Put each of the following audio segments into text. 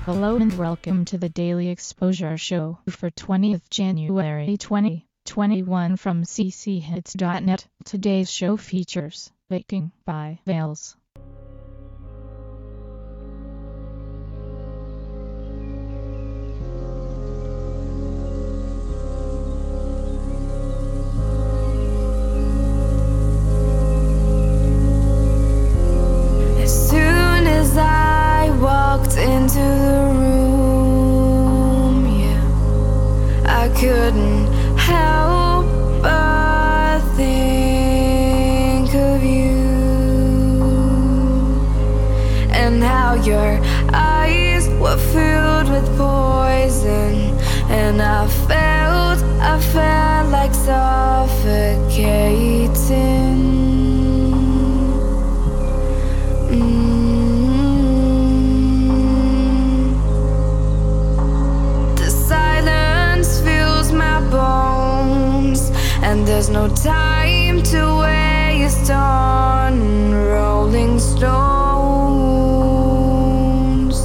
Hello and welcome to the Daily Exposure Show for 20th January 2021 from cchits.net. Today's show features Baking by Vales. Into the room, I couldn't help but think of you and how your eyes were filled with poison, and I felt like suffocating. And there's no time to waste on rolling stones.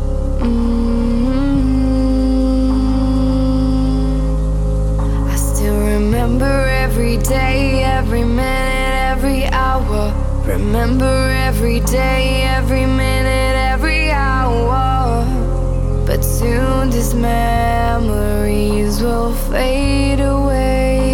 I still remember every day, every minute, every hour. Remember every day, every minute, every hour. But soon these memories will fade away.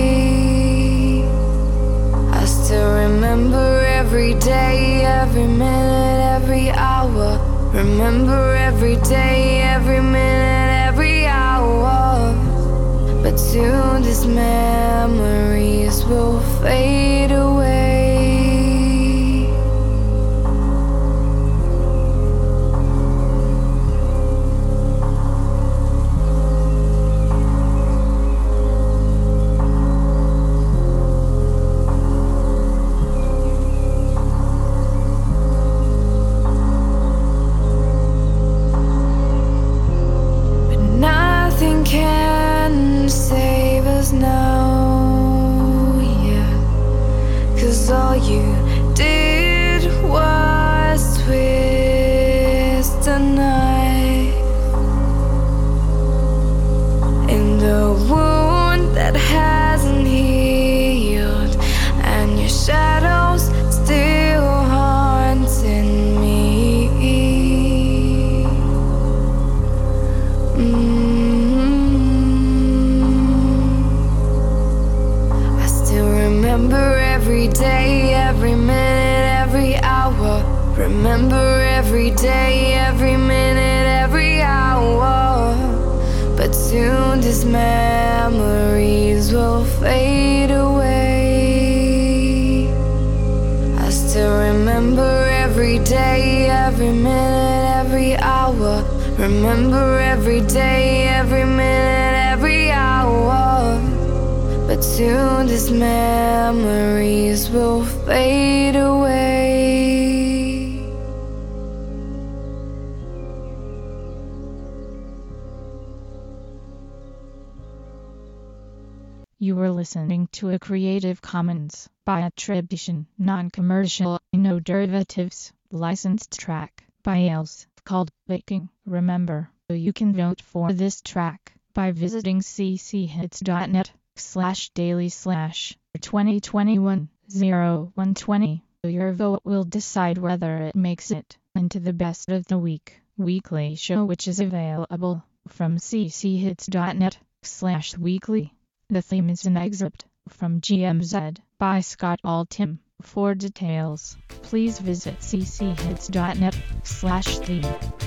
Remember every day, every minute, every hour. Remember every day, every minute, every hour. But soon these memories will fade away. Save us now, cause all you did was twist a knife in the wound that hasn't healed, and your shadows still haunting me. Remember every day, every minute, every hour. Remember every day, every minute, every hour. But soon these memories will fade away. I still remember every day, every minute, every hour. Remember every day, every minute, every hour. But soon these memories will fade away. You were listening to a Creative Commons by attribution, non-commercial, no derivatives, licensed track by Els called Baking. Remember, you can vote for this track by visiting cchits.net/daily/2021-0120. Your vote will decide whether it makes it into the best of the week weekly show, which is available from cchits.net/weekly. The theme is an excerpt from GMZ by Scott Altham. For details, please visit cchits.net/theme.